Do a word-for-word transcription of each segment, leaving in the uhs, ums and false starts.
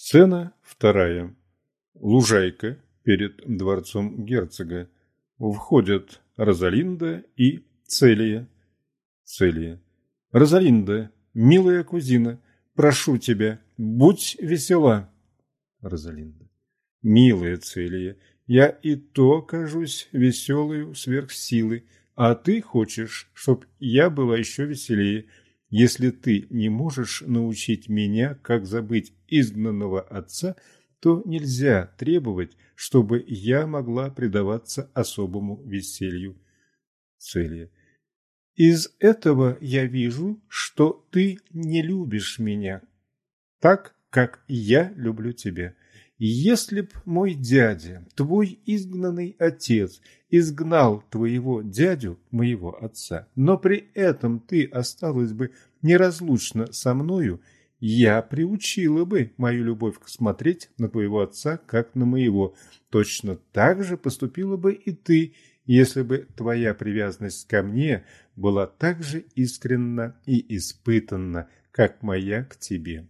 Сцена вторая. Лужайка перед дворцом герцога. Входят Розалинда и Целия. Целия. Розалинда, милая кузина, прошу тебя, будь весела. Розалинда. Милая Целия, я и то кажусь веселою сверх силы, а ты хочешь, чтоб я была еще веселее. Если ты не можешь научить меня, как забыть изгнанного отца, то нельзя требовать, чтобы я могла предаваться особому веселью. Целия. Из этого я вижу, что ты не любишь меня так, как я люблю тебя. Если б мой дядя, твой изгнанный отец, изгнал твоего дядю, моего отца, но при этом ты осталась бы неразлучна со мною, я приучила бы мою любовь смотреть на твоего отца, как на моего. Точно так же поступила бы и ты, если бы твоя привязанность ко мне была так же искренна и испытанна, как моя к тебе.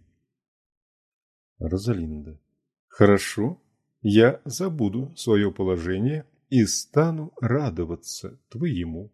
Розалинда. Хорошо, я забуду свое положение и стану радоваться твоему.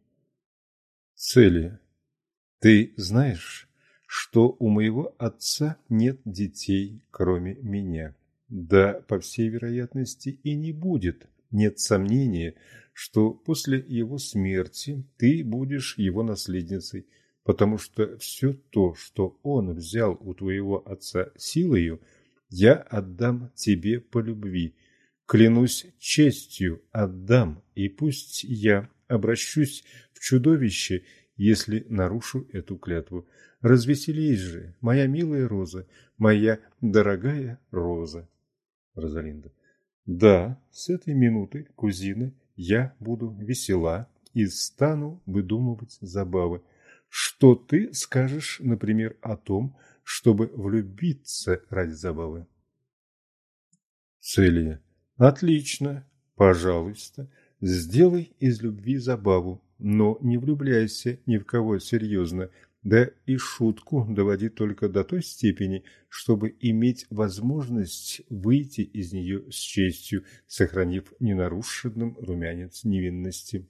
Целия. Ты знаешь, что у моего отца нет детей, кроме меня. Да, по всей вероятности, и не будет. Нет сомнения, что после его смерти ты будешь его наследницей, потому что все то, что он взял у твоего отца силою, я отдам тебе по любви. Клянусь честью, отдам, и пусть я обращусь в чудовище, если нарушу эту клятву. Развеселись же, моя милая Роза, моя дорогая Роза. Розалинда. Да, с этой минуты, кузина, я буду весела и стану выдумывать забавы. Что ты скажешь, например, о том, чтобы влюбиться ради забавы? Целия. Отлично, пожалуйста, сделай из любви забаву, но не влюбляйся ни в кого серьезно, да и шутку доводи только до той степени, чтобы иметь возможность выйти из нее с честью, сохранив ненарушенным румянец невинности.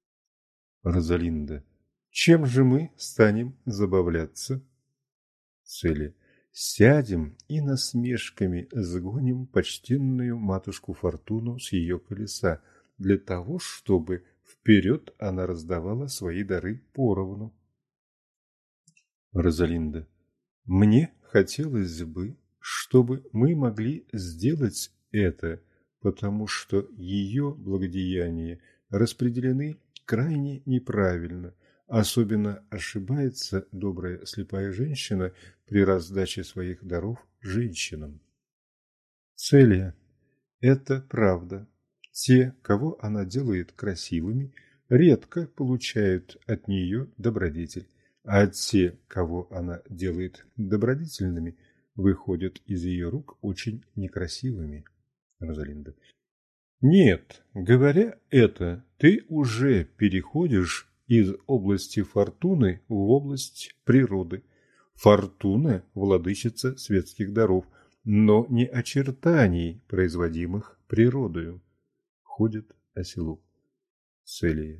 Розалинда. Чем же мы станем забавляться? Целия. Сядем и насмешками сгоним почтенную матушку Фортуну с ее колеса, для того, чтобы вперед она раздавала свои дары поровну. Розалинда. Мне хотелось бы, чтобы мы могли сделать это, потому что ее благодеяния распределены крайне неправильно. Особенно ошибается добрая слепая женщина при раздаче своих даров женщинам. Целия. Это правда. Те, кого она делает красивыми, редко получают от нее добродетель, а те, кого она делает добродетельными, выходят из ее рук очень некрасивыми. Розалинда. Нет, говоря это, ты уже переходишь из области фортуны в область природы. Фортуна – владычица светских даров, но не очертаний, производимых природою. Ходит оселок. Целия.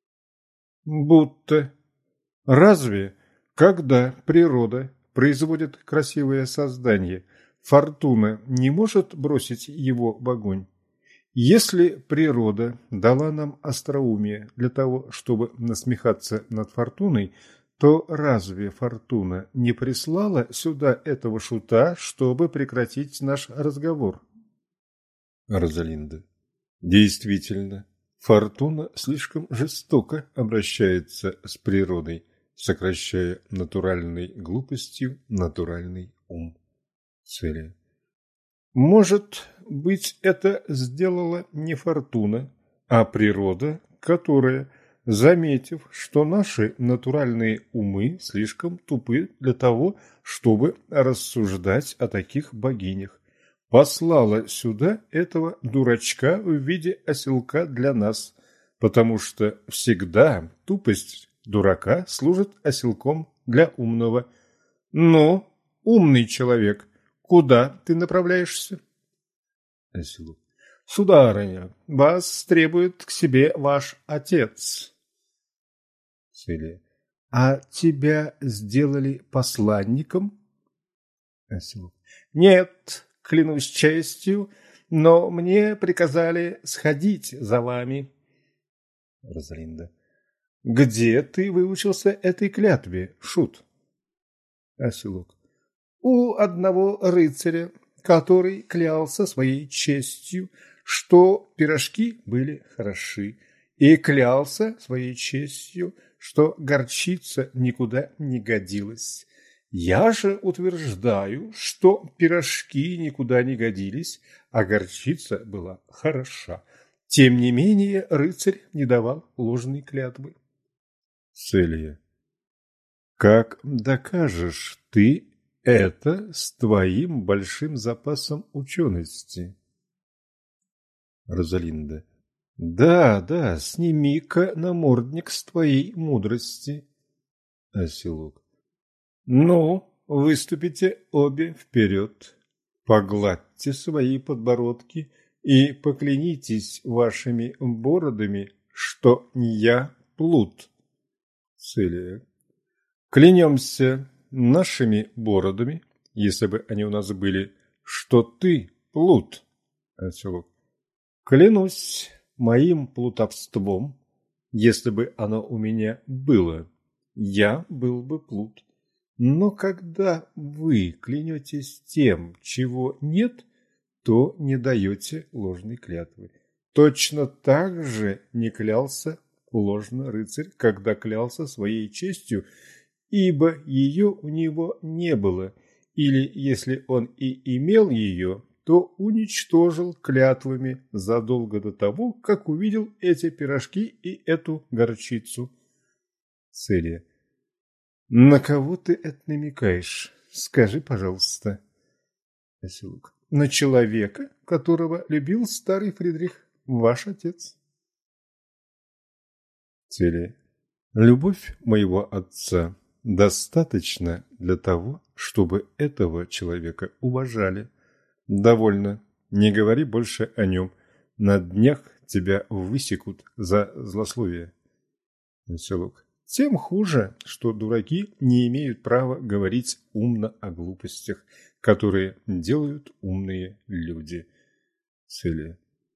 Будто. Разве, когда природа производит красивое создание, фортуна не может бросить его в огонь? Если природа дала нам остроумие для того, чтобы насмехаться над фортуной, то разве фортуна не прислала сюда этого шута, чтобы прекратить наш разговор? Розалинда. Действительно, фортуна слишком жестоко обращается с природой, сокращая натуральной глупостью натуральный ум. Целия. Может быть, это сделала не фортуна, а природа, которая, заметив, что наши натуральные умы слишком тупы для того, чтобы рассуждать о таких богинях, послала сюда этого дурачка в виде оселка для нас, потому что всегда тупость дурака служит оселком для умного. Но, умный человек, куда ты направляешься? Оселок. Сударыня, вас требует к себе ваш отец. Целия. А тебя сделали посланником? Оселок. Нет, клянусь честью, но мне приказали сходить за вами. Розалинда. Где ты выучился этой клятве, шут? Оселок. У одного рыцаря, который клялся своей честью, что пирожки были хороши, и клялся своей честью, что горчица никуда не годилась. Я же утверждаю, что пирожки никуда не годились, а горчица была хороша. Тем не менее, рыцарь не давал ложной клятвы. Целия. Как докажешь ты это с твоим большим запасом учености? Розалинда. Да, да, сними-ка намордник с твоей мудрости. Оселок. Ну, выступите обе вперед, погладьте свои подбородки и поклянитесь вашими бородами, что не я плут. Целия. Клянемся нашими бородами, если бы они у нас были, что ты плут. Оселок. Клянусь моим плутовством, если бы оно у меня было, я был бы плут. Но когда вы клянетесь тем, чего нет, то не даете ложной клятвы. Точно так же не клялся ложно рыцарь, когда клялся своей честью, ибо ее у него не было, или если он и имел ее, то уничтожил клятвами задолго до того, как увидел эти пирожки и эту горчицу. Целия. На кого ты это намекаешь? Скажи, пожалуйста. Оселок. На человека, которого любил старый Фридрих, ваш отец. Целия. Любовь моего отца достаточно для того, чтобы этого человека уважали. Довольно. Не говори больше о нем. На днях тебя высекут за злословие. Оселок. Тем хуже, что дураки не имеют права говорить умно о глупостях, которые делают умные люди. Целия.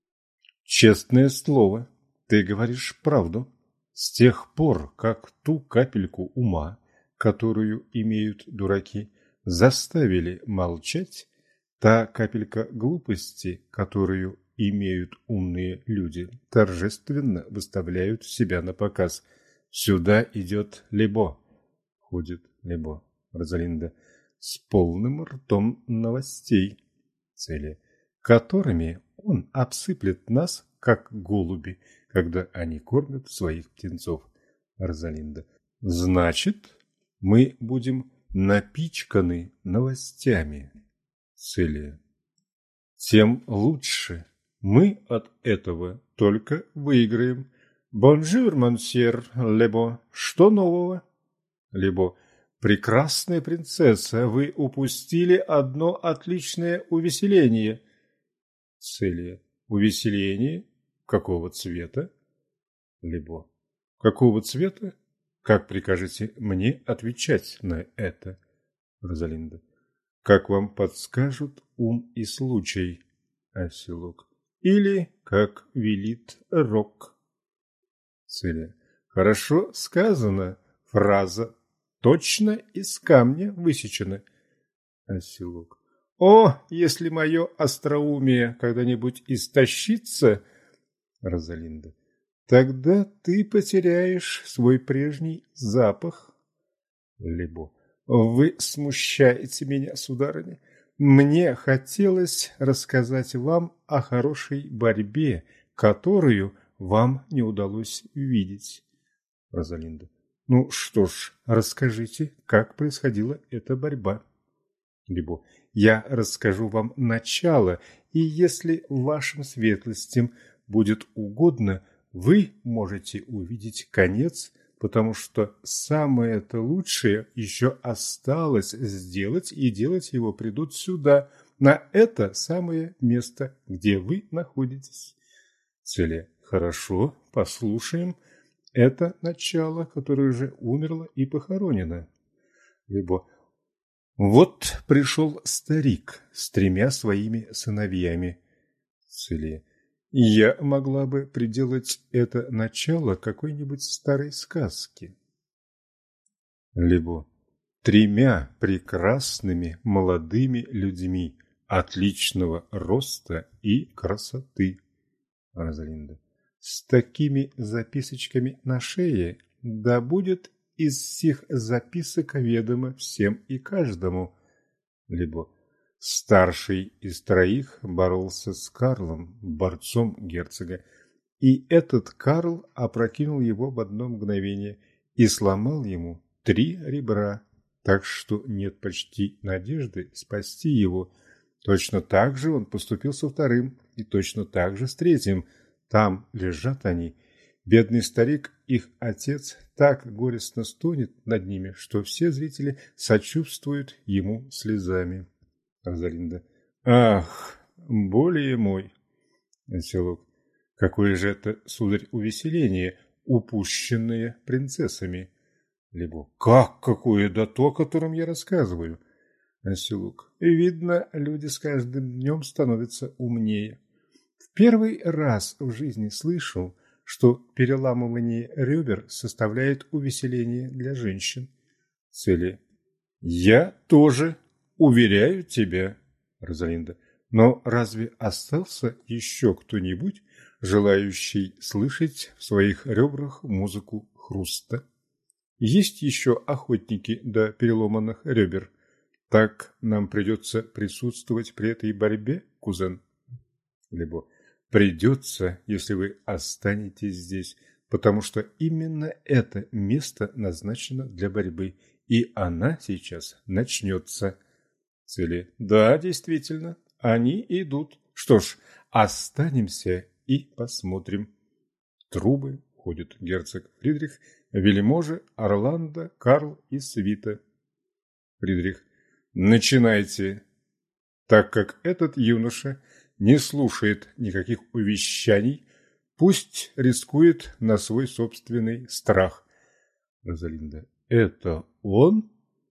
Честное слово, ты говоришь правду. С тех пор, как ту капельку ума, которую имеют дураки, заставили молчать, та капелька глупости, которую имеют умные люди, торжественно выставляют себя на показ. Сюда идет Лебо. Ходит Лебо. Розалинда. С полным ртом новостей. Целия. Которыми он обсыплет нас, как голуби, когда они кормят своих птенцов. Розалинда. Значит, мы будем напичканы новостями. Целия. Тем лучше. Мы от этого только выиграем. Бонжур, монсьер Лебо. Что нового? Лебо. Прекрасная принцесса, вы упустили одно отличное увеселение. Целия. Увеселение? Какого цвета? Лебо. Какого цвета? Как прикажете мне отвечать на это? Розалинда. Как вам подскажут ум и случай. Оселок. Или как велит рок. Целия. Хорошо сказано. Фраза точно из камня высечена. Оселок. О, если мое остроумие когда-нибудь истощится, Розалинда, тогда ты потеряешь свой прежний запах. Лебо. Вы смущаете меня, сударыня. Мне хотелось рассказать вам о хорошей борьбе, которую вам не удалось видеть. Розалинда. Ну что ж, расскажите, как происходила эта борьба. Лебо. Я расскажу вам начало, и если вашим светлостям будет угодно, вы можете увидеть конец, потому что самое-то лучшее еще осталось сделать, и делать его придут сюда, на это самое место, где вы находитесь. Целия. Хорошо, послушаем. Это начало, которое уже умерло и похоронено. Либо вот пришел старик с тремя своими сыновьями. Целия. Я могла бы приделать это начало какой-нибудь старой сказки. Либо тремя прекрасными молодыми людьми отличного роста и красоты. Розалинда. С такими записочками на шее, да будет из всех записок ведомо всем и каждому. Либо старший из троих боролся с Карлом, борцом герцога, и этот Карл опрокинул его в одно мгновение и сломал ему три ребра, так что нет почти надежды спасти его. Точно так же он поступил со вторым, и точно так же с третьим. Там лежат они. Бедный старик, их отец, так горестно стонет над ними, что все зрители сочувствуют ему слезами. Розалинда. Ах, более мой. Селок. Какое же это, сударь, увеселение, упущенное принцессами. Либо как какое, да то, о котором я рассказываю. Селок. Видно, люди с каждым днем становятся умнее. В первый раз в жизни слышал, что переламывание ребер составляет увеселение для женщин. Целия. Я тоже уверяю тебя, Розалинда. Но разве остался еще кто-нибудь, желающий слышать в своих ребрах музыку хруста? Есть еще охотники до переломанных ребер. Так нам придется присутствовать при этой борьбе, кузен? Либо придется, если вы останетесь здесь, потому что именно это место назначено для борьбы, и она сейчас начнется. Цели. Да, действительно, они идут. Что ж, останемся и посмотрим. Трубы ходят герцог Фридрих, вельможи, Орландо, Карл и свита. Фридрих. Начинайте. Так как этот юноша не слушает никаких увещаний, пусть рискует на свой собственный страх. Розалинда. Это он?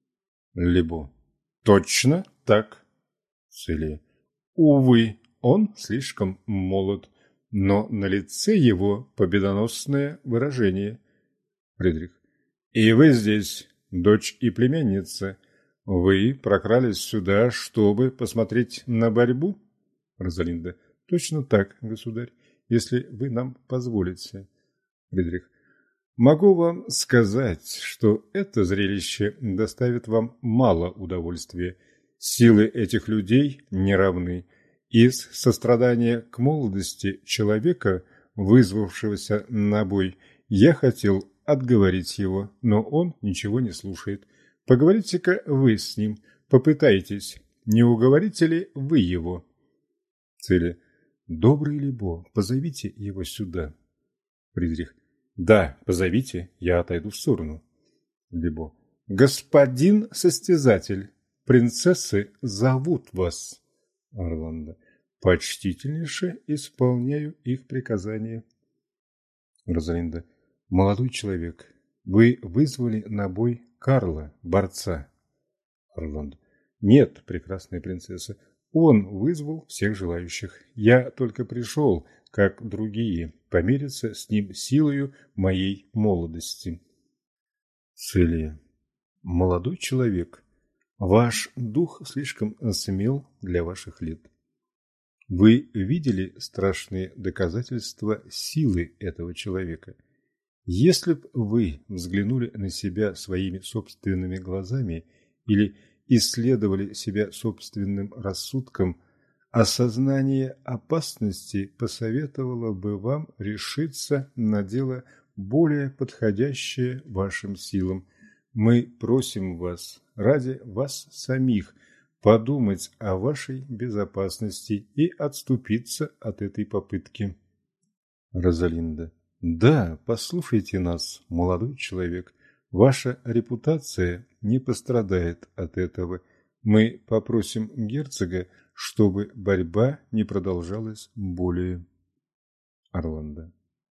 Либо точно так. Целия. Увы, он слишком молод, но на лице его победоносное выражение. Фридрих. И вы здесь, дочь и племянница. Вы прокрались сюда, чтобы посмотреть на борьбу? Розалинда. Точно так, государь, если вы нам позволите. Фридрих. Могу вам сказать, что это зрелище доставит вам мало удовольствия. Силы этих людей не равны. Из сострадания к молодости человека, вызвавшегося на бой, я хотел отговорить его, но он ничего не слушает. Поговорите-ка вы с ним, попытайтесь, не уговорите ли вы его? Цели. Добрый Либо, позовите его сюда. Фридрих. Да, позовите, я отойду в сторону. Либо. Господин состязатель, принцессы зовут вас. Орландо. Почтительнейше исполняю их приказания. Розалинда. Молодой человек, вы вызвали на бой Карла, борца. Орландо. Нет, прекрасная принцесса, он вызвал всех желающих. Я только пришел, как другие, помериться с ним силою моей молодости. Целия. Молодой человек, ваш дух слишком смел для ваших лет. Вы видели страшные доказательства силы этого человека. Если б вы взглянули на себя своими собственными глазами или исследовали себя собственным рассудком, осознание опасности посоветовало бы вам решиться на дело более подходящее вашим силам. Мы просим вас, ради вас самих, подумать о вашей безопасности и отступиться от этой попытки. Розалинда. Да, послушайте нас, молодой человек. Ваша репутация не пострадает от этого. Мы попросим герцога, чтобы борьба не продолжалась более. Орландо.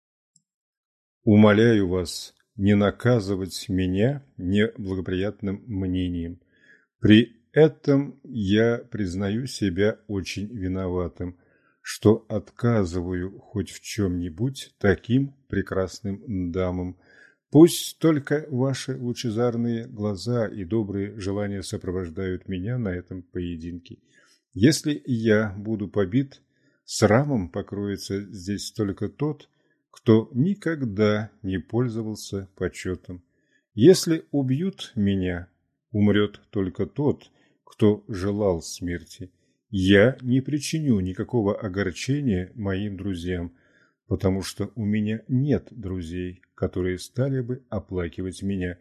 Умоляю вас не наказывать меня неблагоприятным мнением. При этом я признаю себя очень виноватым, что отказываю хоть в чем-нибудь таким прекрасным дамам. Пусть только ваши лучезарные глаза и добрые желания сопровождают меня на этом поединке. Если я буду побит, срамом покроется здесь только тот, кто никогда не пользовался почетом. Если убьют меня, умрет только тот, кто желал смерти. Я не причиню никакого огорчения моим друзьям, потому что у меня нет друзей, которые стали бы оплакивать меня.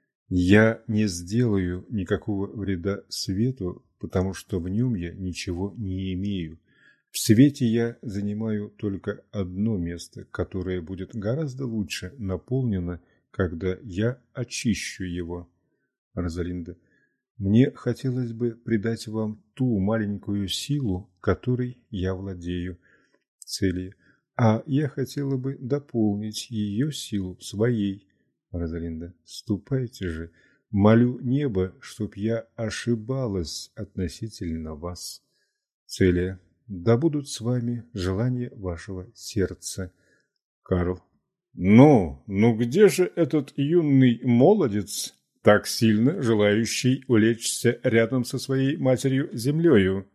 Я не сделаю никакого вреда свету, потому что в нем я ничего не имею. В свете я занимаю только одно место, которое будет гораздо лучше наполнено, когда я очищу его. Розалинда. Мне хотелось бы придать вам ту маленькую силу, которой я владею. Целия. А я хотела бы дополнить ее силу своей. Розалинда. Ступайте же. Молю небо, чтоб я ошибалась относительно вас. Целия. Да будут с вами желания вашего сердца. Карл. Ну, ну где же этот юный молодец, так сильно желающий улечься рядом со своей матерью-землею?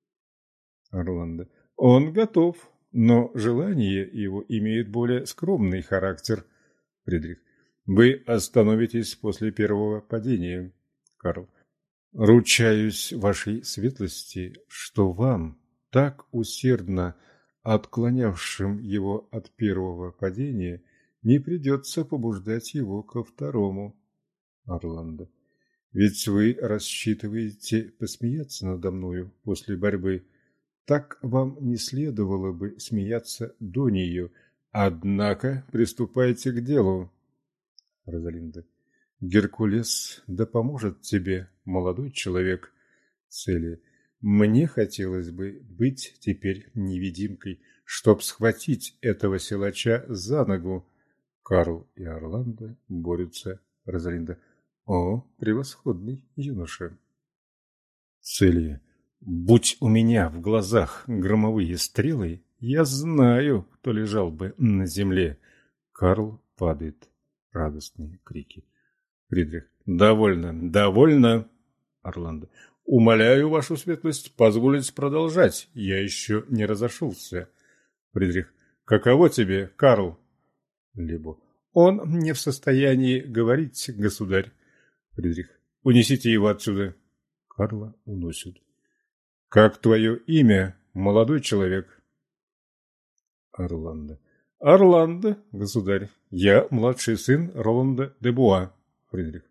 Орландо. Он готов, но желание его имеет более скромный характер. Фридрих. Вы остановитесь после первого падения. Карл. Ручаюсь вашей светлости, что вам, так усердно отклонявшим его от первого падения, не придется побуждать его ко второму. Орландо. Ведь вы рассчитываете посмеяться надо мною после борьбы. Так вам не следовало бы смеяться до нее. Однако приступайте к делу. Розалинда. Геркулес да поможет тебе, молодой человек. Целия. Мне хотелось бы быть теперь невидимкой, чтоб схватить этого силача за ногу. Карл и Орландо борются. Розалинда. О, превосходный юноша. Целия. Будь у меня в глазах громовые стрелы, я знаю, кто лежал бы на земле. Карл падает. Радостные крики. Фридрих. Довольно, довольно. Орландо. Умоляю вашу светлость позволить продолжать. Я еще не разошелся. Фридрих. Каково тебе, Карл? Лебо. Он не в состоянии говорить, государь. Фридрих. Унесите его отсюда. Карла уносят. Как твое имя, молодой человек? Орландо. Орландо, государь. Я младший сын Роланда де Буа. Фридрих.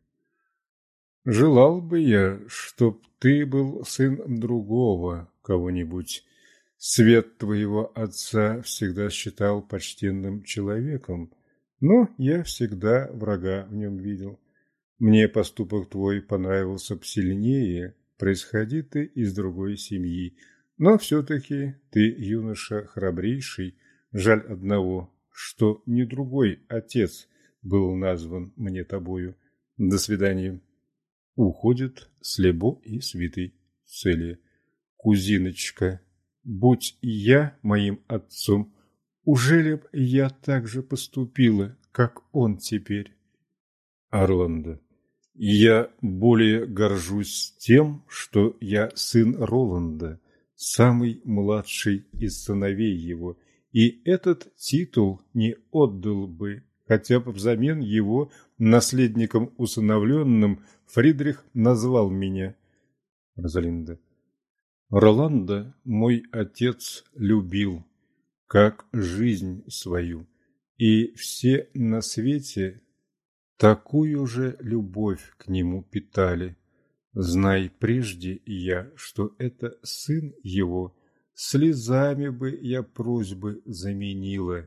Желал бы я, чтоб ты был сын другого кого-нибудь. Свет твоего отца всегда считал почтенным человеком, но я всегда врага в нем видел. Мне поступок твой понравился б сильнее, происходи ты из другой семьи, но все-таки ты юноша храбрейший, жаль одного, что не другой отец был назван мне тобою. До свидания. Уходит Слебо и свитой. Целия. Кузиночка, будь я моим отцом, ужели б я так же поступила, как он теперь? Орландо. Я более горжусь тем, что я сын Роланда, самый младший из сыновей его, и этот титул не отдал бы, хотя бы взамен его наследником усыновленным Фридрих назвал меня. Розалинда. Роланда мой отец любил, как жизнь свою, и все на свете такую же любовь к нему питали. Знай прежде я, что это сын его, слезами бы я просьбы заменила,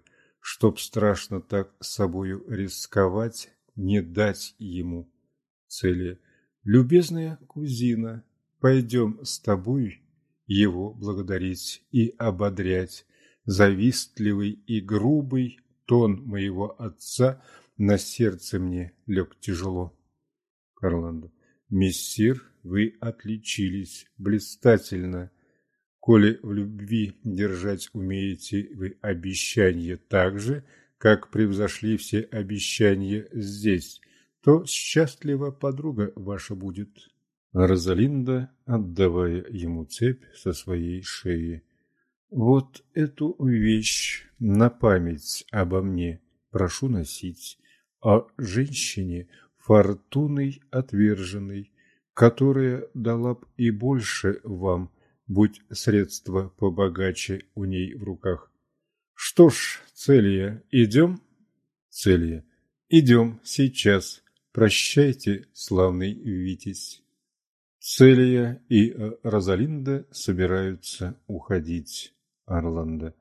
чтоб страшно так собою рисковать, не дать ему. Целия. Любезная кузина, пойдем с тобой его благодарить и ободрять. Завистливый и грубый тон моего отца на сердце мне лег тяжело. Орландо. Мессир, вы отличились блистательно. Коли в любви держать умеете вы обещания так же, как превзошли все обещания здесь, то счастлива подруга ваша будет. Розалинда, отдавая ему цепь со своей шеи. Вот эту вещь на память обо мне прошу носить, о женщине фортуной отверженной, которая дала б и больше вам, будь средства побогаче у ней в руках. Что ж, Целия, идем? Целия. Идем сейчас. Прощайте, славный Витязь. Целия и Розалинда собираются уходить. Орландо.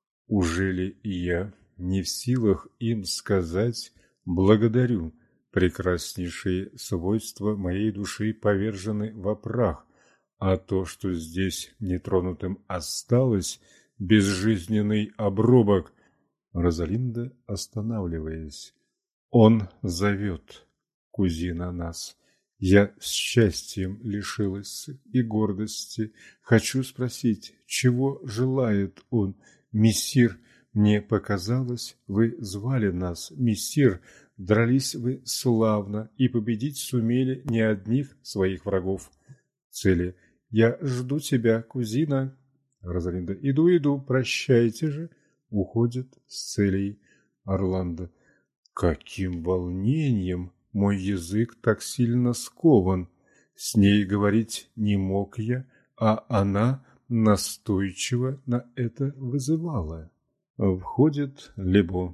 Ужели я не в силах им сказать благодарю? Прекраснейшие свойства моей души повержены во прах, а то, что здесь нетронутым осталось, безжизненный обрубок. Розалинда, останавливаясь. Он зовет, кузина, нас. Я с счастьем лишилась и гордости. Хочу спросить, чего желает он? Мессир, мне показалось, вы звали нас. Мессир, дрались вы славно и победить сумели не одних своих врагов. Целия. Я жду тебя, кузина. Розалинда. Иду, иду, прощайте же. Уходит с Целией. Орландо. Каким волнением! Мой язык так сильно скован. С ней говорить не мог я, а она настойчиво на это вызывала. Входит Лебо.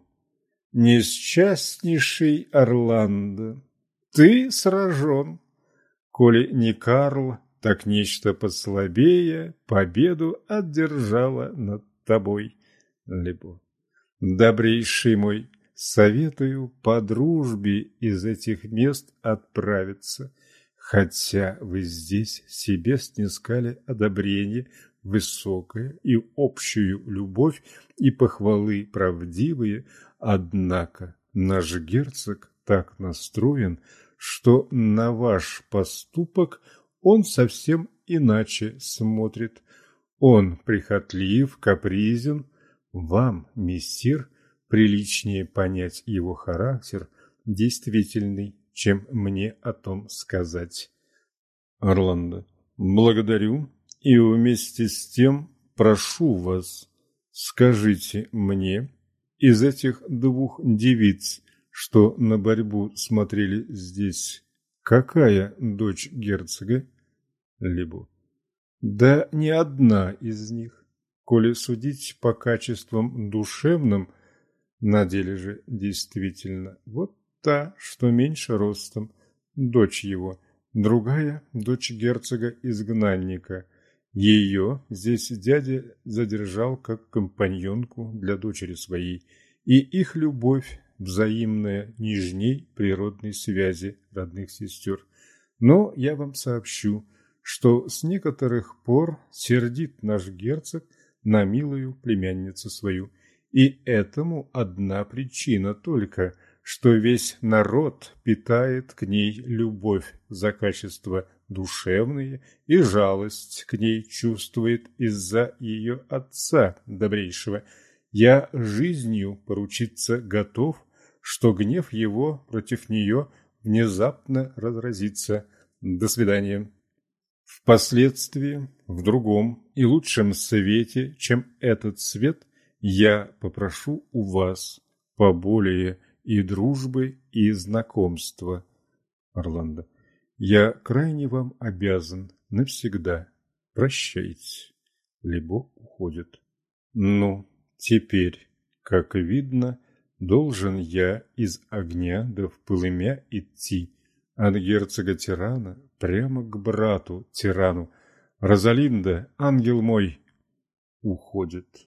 Несчастнейший Орландо, ты сражен. Коли не Карл, так нечто послабее победу одержала над тобой. Лебо. Добрейший мой, советую по дружбе из этих мест отправиться, хотя вы здесь себе снискали одобрение высокое и общую любовь и похвалы правдивые, однако наш герцог так настроен, что на ваш поступок он совсем иначе смотрит. Он прихотлив, капризен. Вам, мессир, приличнее понять его характер действительный, чем мне о том сказать. Орландо. Благодарю и вместе с тем прошу вас, скажите мне, из этих двух девиц, что на борьбу смотрели здесь, какая дочь герцога? Лебо. Да не одна из них, коли судить по качествам душевным, на деле же действительно вот та, что меньше ростом, дочь его, другая дочь герцога-изгнанника. Ее здесь дядя задержал как компаньонку для дочери своей, и их любовь взаимная нежней природной связи родных сестер. Но я вам сообщу, что с некоторых пор сердит наш герцог на милую племянницу свою, и этому одна причина только, что весь народ питает к ней любовь за качества душевные и жалость к ней чувствует из-за ее отца добрейшего. Я жизнью поручиться готов, что гнев его против нее внезапно разразится. До свидания. Впоследствии, в другом и лучшем свете, чем этот свет, я попрошу у вас поболее и дружбы, и знакомства. Орландо. Я крайне вам обязан навсегда. Прощайте. Лебо уходит. Ну, теперь, как видно, должен я из огня да в полымя идти, от герцога-тирана прямо к брату-тирану. Розалинда, ангел мой, уходит.